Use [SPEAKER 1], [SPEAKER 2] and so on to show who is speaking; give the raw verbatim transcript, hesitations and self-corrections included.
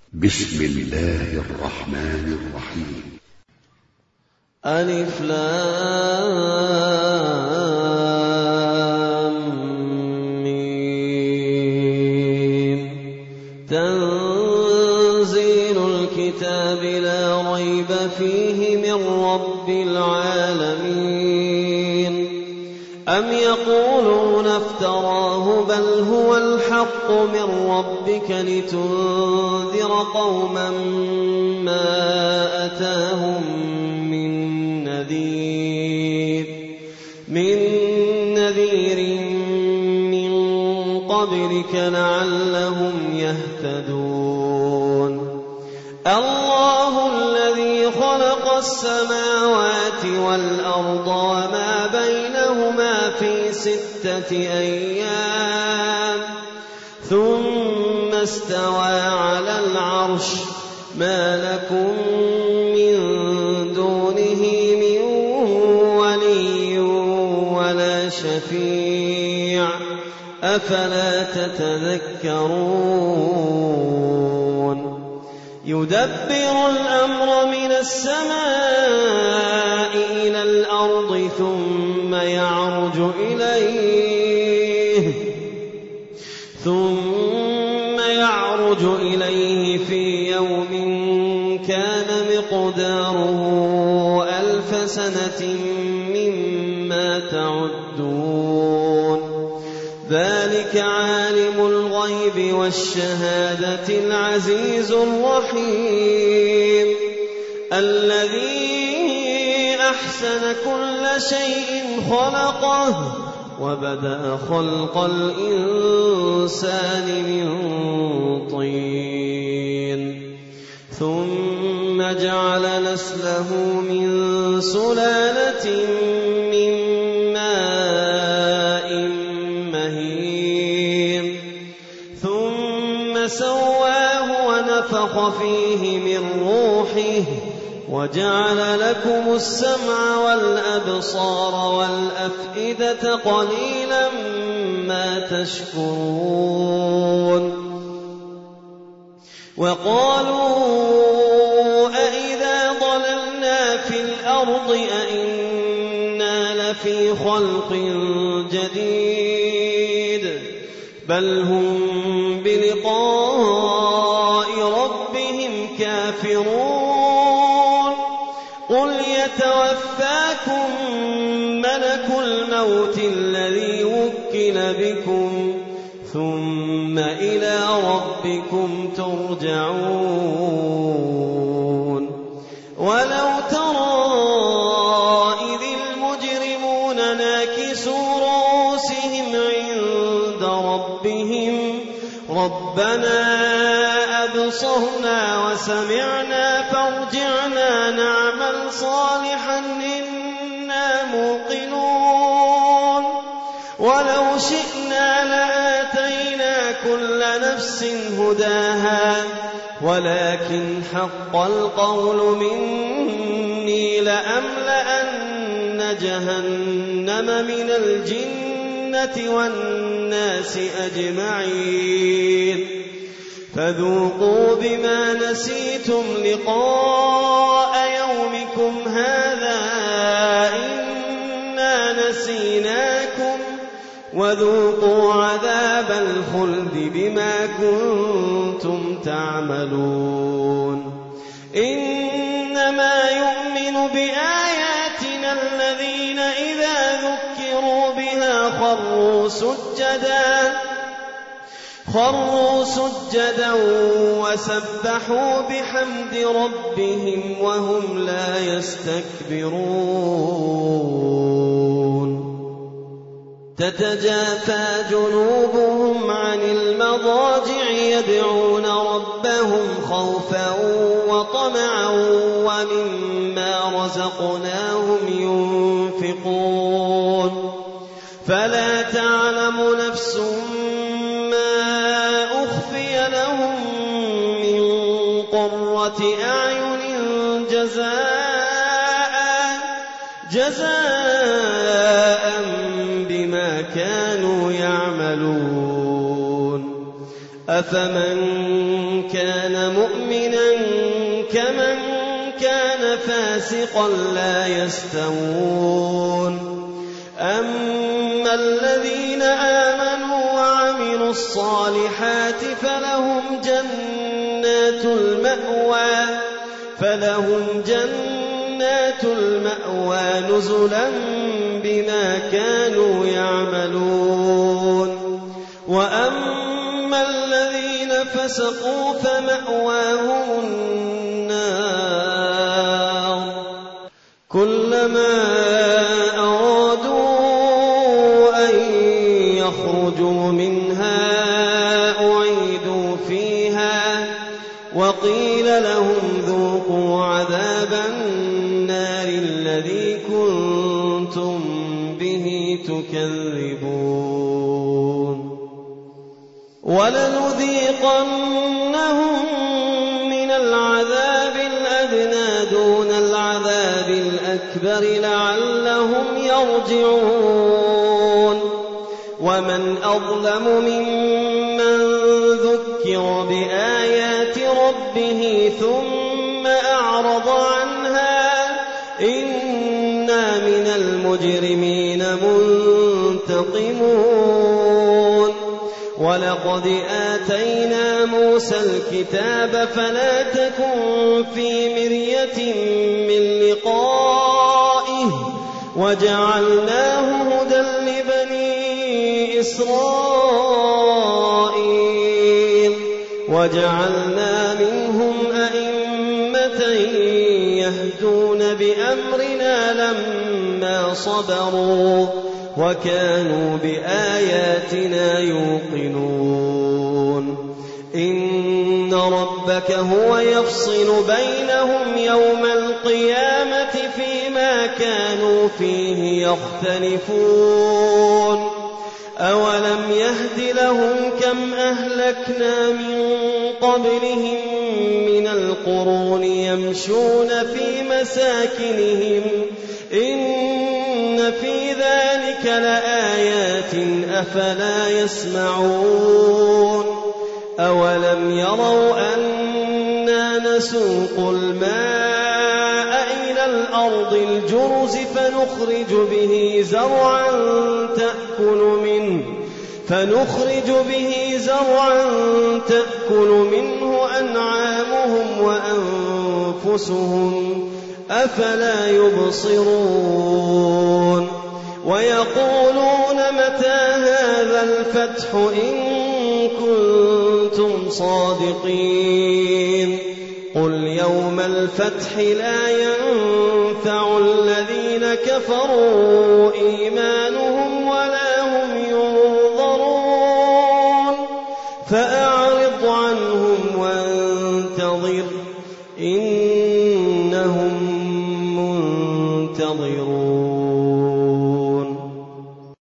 [SPEAKER 1] بسم الله الرحمن الرحيم.
[SPEAKER 2] ألف لام ميم. تنزيل الكتاب لا ريب فيه من رب العالمين. أم يقولون افتراه بل هو الحق من ربك لتنذر قوما ما أتاهم من نذير من نذير من قبلك لعلهم يهتدون. الله الذي خلق السماوات والأرض وما بينهما في ستة أيام ثم استوى على العرش. ما لكم من دونه من ولي ولا شفيع أفلا تتذكرون. يدبر الأمر من السماء إلى الأرض ثم يعرج إليه ثم يعرج إليه في يوم كان مقداره ألف سنة مما تعدون. ذلك عالم الغيب والشهادة العزيز الرحيم الذي أحسن كل شيء خلقه وبدأ خلق الإنسان من طين ثم جعل نسله من سلالة من ماء مهين ثم سواه ونفخ فيه من روحه وجعل لكم السمع والأبصار والأفئدة قليلا ما تشكرون. وقالوا أئذا ضللنا في الأرض أئنا لفي خلق جديد بل هم بلقاء ربهم كافرون. قل يتوفاكم ملك الموت الذي وكل بكم ثم إلى ربكم ترجعون. ولو ترى إذ المجرمون ناكسوا رؤوسهم عند ربهم ربنا أبصرنا وسمعنا فارجعنا نعمل صالحا إنا موقنون. ولو شئنا لآتينا كل نفس هداها ولكن حق القول مني لأملأن جهنم من الجنة والناس أجمعين. فذوقوا بما نسيتم لقاء يومكم هذا إنا نسيناكم وذوقوا عذاب الخلد بما كنتم تعملون. إنما يؤمن بآياتنا الذين إذا ذكروا بها خروا سجدا خروا سجدا وسبحوا بحمد ربهم وهم لا يستكبرون. تتجافى جنوبهم عن المضاجع يدعون ربهم خوفا وطمعا ومما رزقناهم ينفقون. فلا تعلم نفس ما أخفي لهم من قرة أعين جزاء جزاء بما كانوا يعملون. أفمن كان مؤمنا كمن كان فاسقا لا يستوون أما الذين آمنوا وعملوا الصالحات فلهم جنات المأوى فلهم جنات المأوى نزلا بما كانوا يعملون وأما الذين فسقوا فمأواهم النار كلما أرادوا أن يخرجوا منها أعيدوا فيها وقيل لهم ذوقوا عذاب النار الذي كنتم به تكذبون ولنذيقنهم من العذاب الأدنى دون العذاب الأكبر لعلهم يرجعون ومن أظلم ممن ذكر بآيات ربه ثم أعرض عنها إنا من المجرمين منتقمون ولقد آتينا موسى الكتاب فلا تكن في مرية من لقائه وجعلناه هدى لبني إسرائيل وجعلنا منهم أئمة يهدون بأمرنا لما صبروا وكانوا بآياتنا يوقنون إن ربك هو يفصل بينهم يوم القيامة فيما كانوا فيه يختلفون أولم يهد لهم كم أهلكنا من قبلهم من القرون يمشون في مساكنهم إن في ذلك لآيات أفلا يسمعون أولم يروا أنا نسوق الماء إلى الأرض الجرز فنخرج به زرعا تأكل منه فنخرج به زرعا تأكل منه أنعامهم وأنفسهم أفلا يبصرون ويقولون متى هذا الفتح إن كنتم صادقين قل يوم الفتح لا ينفع الذين كفروا إيمانهم ولا هم ينظرون فأعرض عنهم وانتظر إنهم منتظرون